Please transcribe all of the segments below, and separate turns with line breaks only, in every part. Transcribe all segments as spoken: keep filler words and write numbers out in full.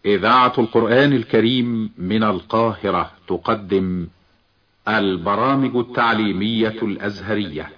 إذاعة القرآن الكريم من القاهرة تقدم البرامج التعليمية الأزهرية.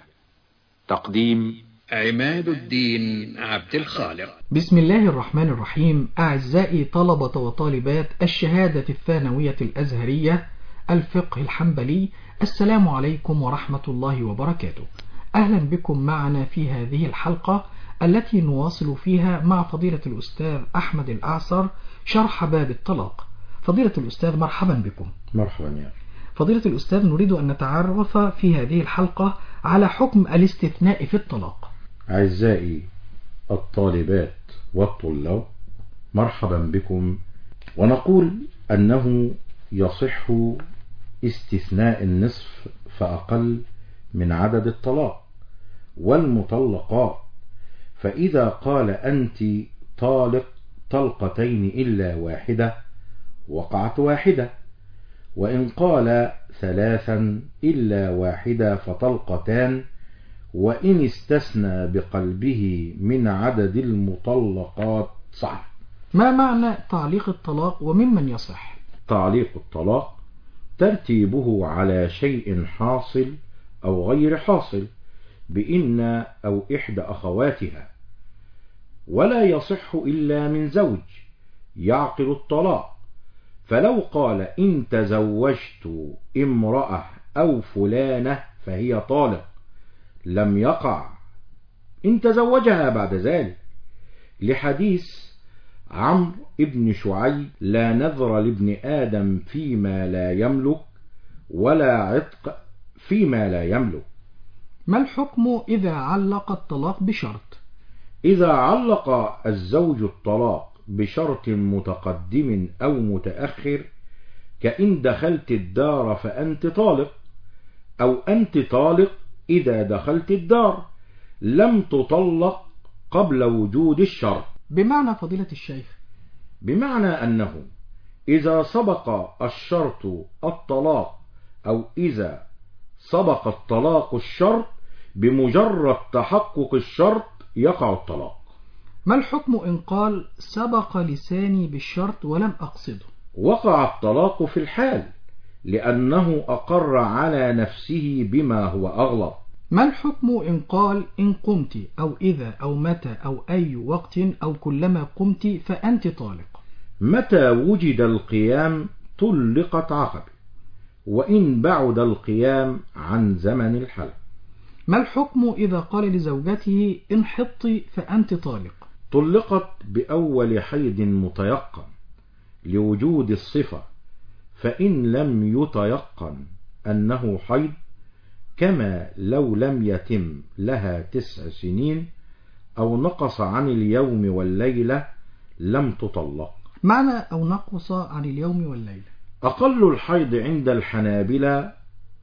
تقديم
عماد الدين عبد الخالق.
بسم الله الرحمن الرحيم. أعزائي طلبة وطالبات الشهادة الثانوية الأزهرية الفقه الحنبلي، السلام عليكم ورحمة الله وبركاته. أهلا بكم معنا في هذه الحلقة التي نواصل فيها مع فضيلة الأستاذ أحمد الأعصر شرح باب الطلاق. فضيلة الأستاذ مرحبا بكم.
مرحبا يا
فضيلة الأستاذ، نريد أن نتعرف في هذه الحلقة على حكم الاستثناء في الطلاق.
أعزائي الطالبات والطلاب، مرحبا بكم. ونقول أنه يصح استثناء النصف فأقل من عدد الطلاق والمطلقات، فإذا قال أنت طالق طلقتين إلا واحدة وقعت واحدة، وإن قال ثلاثا إلا واحدة فطلقتان، وإن استثنى بقلبه من عدد المطلقات صح.
ما معنى تعليق الطلاق وممن يصح؟
تعليق الطلاق ترتيبه على شيء حاصل أو غير حاصل بإن أو إحدى أخواتها، ولا يصح إلا من زوج يعقل الطلاق. فلو قال إن تزوجت امرأة أو فلانة فهي طالق لم يقع إن تزوجها بعد ذلك، لحديث عمرو ابن شعيب: لا نذر لابن آدم فيما لا يملك ولا عتق فيما لا يملك.
ما الحكم إذا علق الطلاق بشرط؟
إذا علق الزوج الطلاق بشرط متقدم أو متأخر، كإن دخلت الدار فأنت طالق، أو أنت طالق إذا دخلت الدار، لم تطلق قبل وجود الشرط.
بمعنى فضيلة الشيخ؟
بمعنى أنه إذا سبق الشرط الطلاق، أو إذا سبق الطلاق الشرط، بمجرد تحقق الشرط يقع الطلاق.
ما الحكم إن قال سبق لساني بالشرط ولم أقصده؟
وقع الطلاق في الحال، لأنه أقر على نفسه بما هو أغلط.
ما الحكم إن قال إن قمت أو إذا أو متى أو أي وقت أو كلما قمت فأنت طالق؟
متى وجد القيام طلقت عقبه، وإن بعد القيام عن زمن الحلق.
ما الحكم إذا قال لزوجته إن حطي فأنت طالق؟
طلقت بأول حيض متيقن لوجود الصفة، فإن لم يتيقن أنه حيض، كما لو لم يتم لها تسع سنين أو نقص عن اليوم والليلة، لم تطلق.
معنى أو نقص عن اليوم والليلة؟
أقل الحيض عند الحنابلة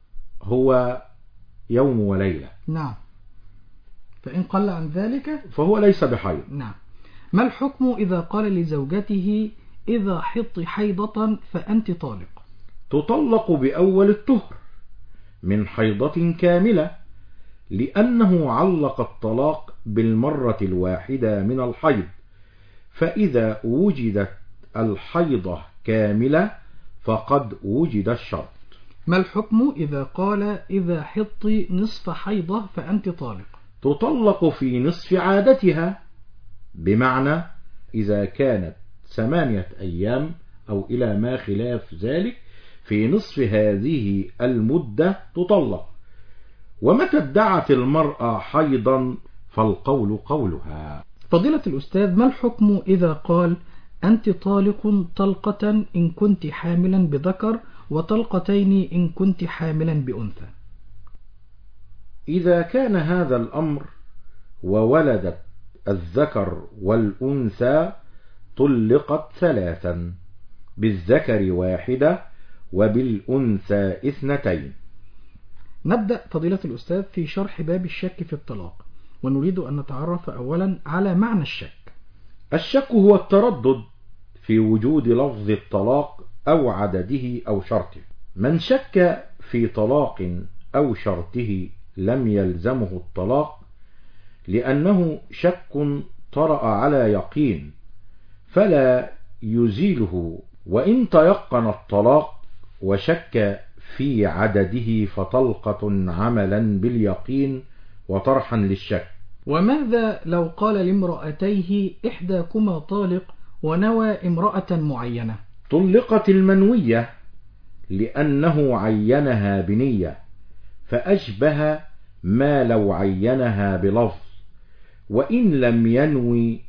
هو يوم وليلة.
نعم. فإن قل عن ذلك
فهو ليس بحيض.
نعم. ما الحكم إذا قال لزوجته إذا حط حيضة فأنت طالق؟
تطلق بأول الطهر من حيضة كاملة، لأنه علق الطلاق بالمرة الواحدة من الحيض، فإذا وجدت الحيضة كاملة فقد وجد الشرط.
ما الحكم إذا قال إذا حطي نصف حيضة فأنت طالق؟
تطلق في نصف عادتها، بمعنى إذا كانت ثمانية أيام أو إلى ما خلاف ذلك، في نصف هذه المدة تطلق. ومتى ادعت المرأة حيضا فالقول قولها.
فضيلة الأستاذ، ما الحكم إذا قال أنت طالق طلقة إن كنت حاملا بذكر وطلقتين إن كنت حاملا بأنثى؟
إذا كان هذا الأمر وولدت الذكر والأنثى طلقت ثلاثا، بالذكر واحدة وبالأنثى اثنتين.
نبدأ فضيلة الأستاذ في شرح باب الشك في الطلاق، ونريد أن نتعرف أولا على معنى الشك.
الشك هو التردد في وجود لفظ الطلاق أو عدده أو شرطه. من شك في طلاق أو شرطه لم يلزمه الطلاق، لأنه شك طرأ على يقين، فلا يزيله. وإن تيقن الطلاق وشك في عدده فطلقة عملا باليقين وطرحا للشك.
وماذا لو قال لامرأتيه إحداكما طالق ونوى امرأة معينة؟
طلقت المنوية لأنه عينها بنية، فأشبه ما لو عينها بلفظ. وإن لم ينوي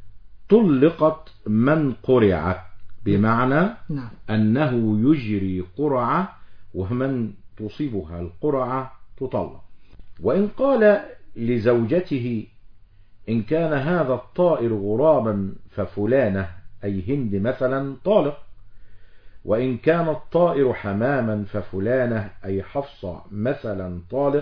طلقت من قرعت، بمعنى
نعم.
أنه يجري قرعة، ومن تصيبها القرعة تطلق. وإن قال لزوجته إن كان هذا الطائر غرابا ففلانة أي هند مثلا طالق، وإن كان الطائر حماما ففلانة أي حفصة مثلا طالق،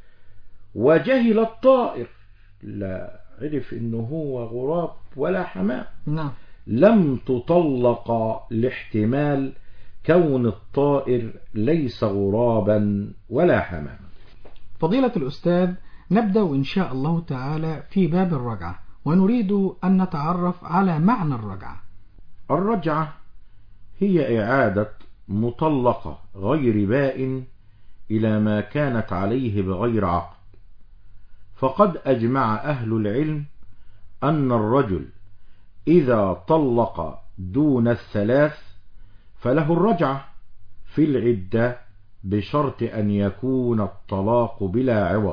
وجهل الطائر لا عرف إنه هو غراب ولا حمام،
نعم.
لم تطلق لاحتمال كون الطائر ليس غرابا ولا حماما.
فضيلة الأستاذ، نبدأ إن شاء الله تعالى في باب الرجعة، ونريد أن نتعرف على معنى الرجعة.
الرجعة هي إعادة مطلقة غير بائن إلى ما كانت عليه بغير عقد. فقد أجمع أهل العلم أن الرجل إذا طلق دون الثلاث فله الرجعة في العدة، بشرط أن يكون الطلاق بلا عوض،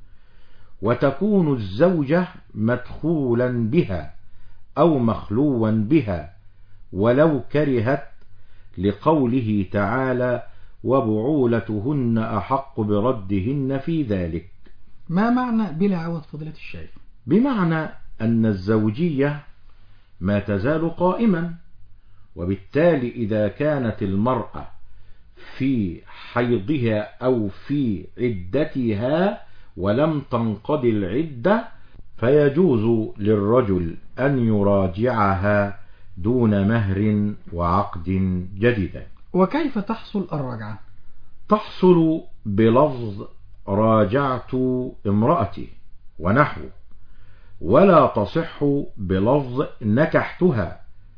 وتكون الزوجة مدخولا بها أو مخلوا بها ولو كرهت، لقوله تعالى وبعولتهن أحق بردهن في ذلك.
ما معنى بلا عوض فضيلة الشيخ؟
بمعنى أن الزوجية ما تزال قائما، وبالتالي إذا كانت المرأة في حيضها أو في عدتها ولم تنقضي العدة فيجوز للرجل أن يراجعها دون مهر وعقد جديد.
وكيف تحصل الرجعة؟
تحصل بلفظ راجعت امرأتي ونحوه، ولا تصح بلفظ نكحتها،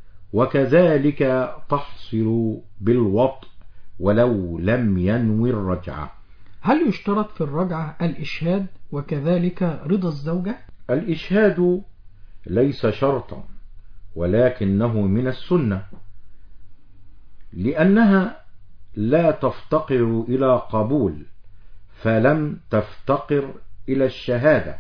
وكذلك تحصل بالوطء ولو لم ينوي الرجعة.
هل يشترط في الرجعة الإشهاد وكذلك رضا الزوجة؟
الإشهاد ليس شرطا، ولكنه من السنة، لأنها لا تفتقر إلى قبول فلم تفتقر إلى الشهادة،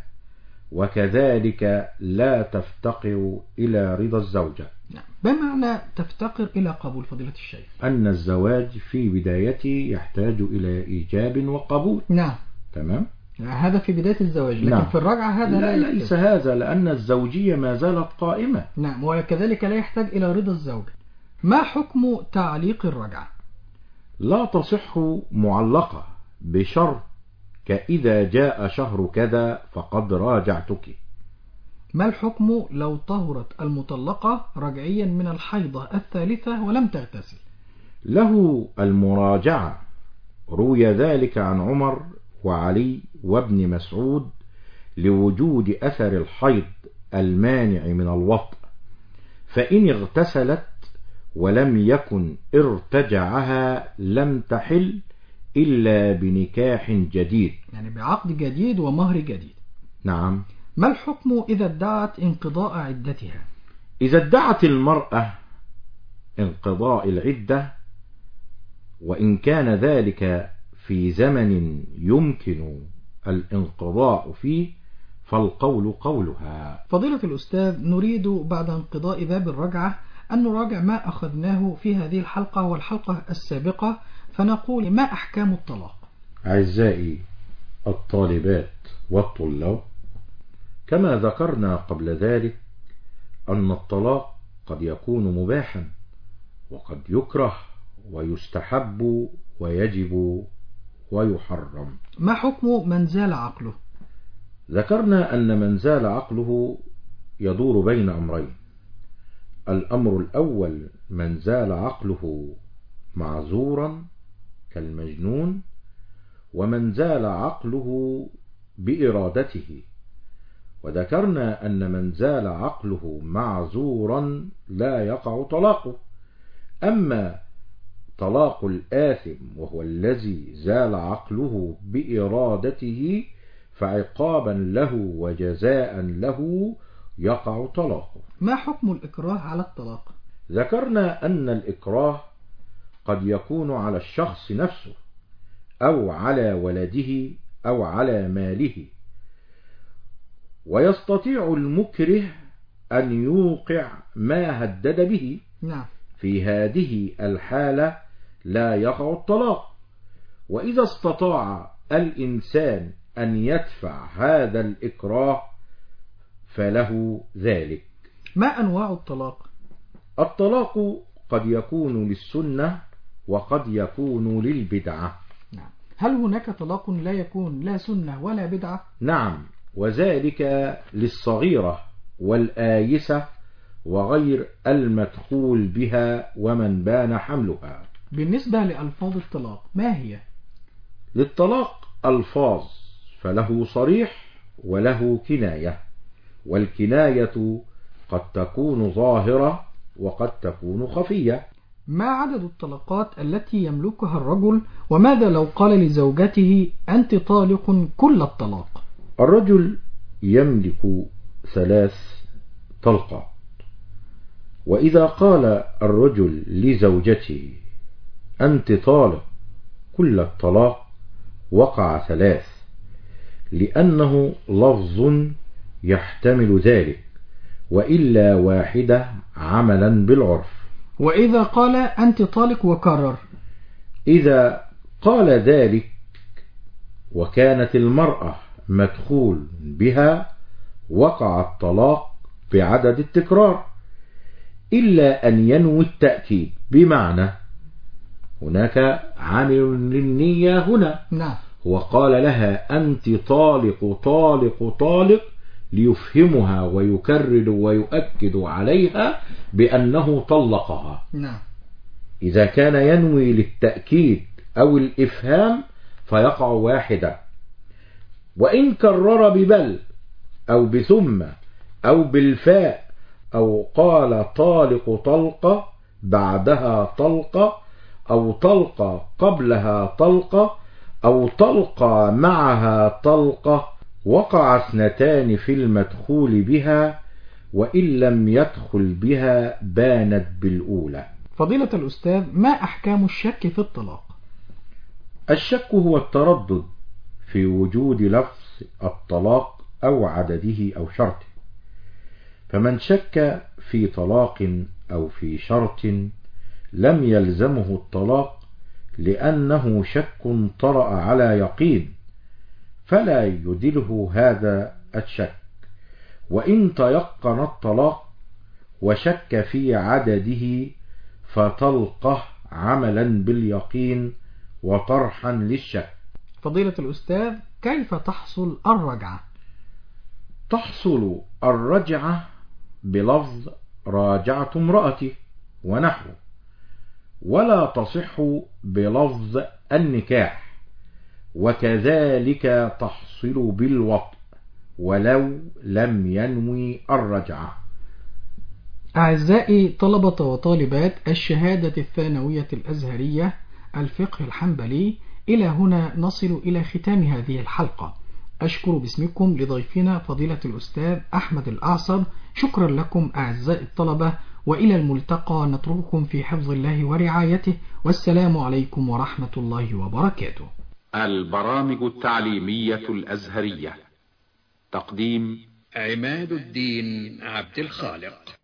وكذلك لا تفتقر إلى رضا الزوجة.
نعم. بمعنى تفتقر إلى قبول فضيلة الشيخ؟
أن الزواج في بدايته يحتاج إلى إيجاب وقبول.
نعم.
تمام.
هذا في بداية الزواج، لكن
نعم.
في الرجعة هذا
لا
لا
ليس هذا، لأن الزوجية ما زالت قائمة.
نعم، وكذلك لا يحتاج إلى رضا الزوجة. ما حكم تعليق الرجعة؟
لا تصح معلقة بشرط كإذا جاء شهر كذا فقد راجعتك.
ما الحكم لو طهرت المطلقة رجعيا من الحيضة الثالثة ولم تغتسل؟
له المراجعة، روي ذلك عن عمر وعلي وابن مسعود لوجود أثر الحيض المانع من الوطء، فإن اغتسلت ولم يكن ارتجعها لم تحل إلا بنكاح جديد،
يعني بعقد جديد ومهر جديد.
نعم.
ما الحكم إذا ادعت انقضاء عدتها؟
إذا ادعت المرأة انقضاء العدة وإن كان ذلك في زمن يمكن الانقضاء فيه فالقول قولها.
فضيلة الأستاذ، نريد بعد انقضاء باب الرجعة أن نراجع ما أخذناه في هذه الحلقة والحلقة السابقة، فنقول ما أحكام الطلاق.
أعزائي الطالبات والطلاب، كما ذكرنا قبل ذلك أن الطلاق قد يكون مباحا وقد يكره ويستحب ويجب ويحرم.
ما حكم من زال عقله؟
ذكرنا أن من زال عقله يدور بين أمرين. الأمر الأول من زال عقله معذورا كالمجنون، ومن زال عقله بإرادته، وذكرنا أن من زال عقله معذورا لا يقع طلاقه. أما طلاق الآثم وهو الذي زال عقله بإرادته فعقابا له وجزاء له يقع طلاقه.
ما حكم الإكراه على الطلاق؟
ذكرنا أن الإكراه قد يكون على الشخص نفسه أو على ولده أو على ماله، ويستطيع المكره أن يوقع ما هدد به.
نعم.
في هذه الحالة لا يقع الطلاق. وإذا استطاع الإنسان أن يدفع هذا الإكراه فله ذلك.
ما أنواع الطلاق؟
الطلاق قد يكون للسنة وقد يكون للبدعة.
نعم. هل هناك طلاق لا يكون لا سنة ولا بدعة؟
نعم، وذلك للصغيرة والآيسة وغير المدخول بها ومن بان حملها.
بالنسبة لألفاظ الطلاق ما هي؟
للطلاق ألفاظ، فله صريح وله كناية، والكناية قد تكون ظاهرة وقد تكون خفية.
ما عدد الطلقات التي يملكها الرجل، وماذا لو قال لزوجته أنت طالق كل الطلاق؟
الرجل يملك ثلاث طلقات، وإذا قال الرجل لزوجته أنت طالق كل الطلاق وقع ثلاث، لأنه لفظ يحتمل ذلك، وإلا واحدة عملا بالعرف.
وإذا قال أنت طالق وكرر؟
إذا قال ذلك وكانت المرأة مدخول بها وقع الطلاق بعدد التكرار، إلا أن ينوي التأكيد، بمعنى هناك عامل للنية هنا.
نعم.
وقال لها أنت طالق طالق طالق ليفهمها ويكرر ويؤكد عليها بأنه طلقها.
نعم.
إذا كان ينوي للتأكيد أو الإفهام فيقع واحدة، وإن كرر ببل أو بثم أو بالفاء أو قال طالق طلقة بعدها طلقة أو طلقة قبلها طلقة أو طلقة معها طلقة، وقع اثنتان في المدخول بها، وإن لم يدخل بها بانت بالأولى.
فضيلة الأستاذ، ما أحكام الشك في الطلاق؟
الشك هو التردد في وجود لفظ الطلاق أو عدده أو شرطه، فمن شك في طلاق أو في شرط لم يلزمه الطلاق لأنه شك طرأ على يقين، فلا يدله هذا الشك. وإن تيقن الطلاق وشك في عدده فطلقه عملا باليقين وطرحا للشك.
فضيلة الأستاذ، كيف تحصل الرجعة؟
تحصل الرجعة بلفظ راجعت امرأتي ونحو، ولا تصح بلفظ النكاح، وكذلك تحصل بالوطء ولو لم ينوي الرجعة.
أعزائي طلبة وطالبات الشهادة الثانوية الأزهرية الفقه الحنبلي، إلى هنا نصل إلى ختام هذه الحلقة. أشكر باسمكم لضيفنا فضيلة الأستاذ أحمد الأعصر. شكرا لكم أعزائي الطلبة، وإلى الملتقى نترككم في حفظ الله ورعايته، والسلام عليكم ورحمة الله وبركاته.
البرامج التعليمية الأزهرية. تقديم
عماد الدين عبد الخالق.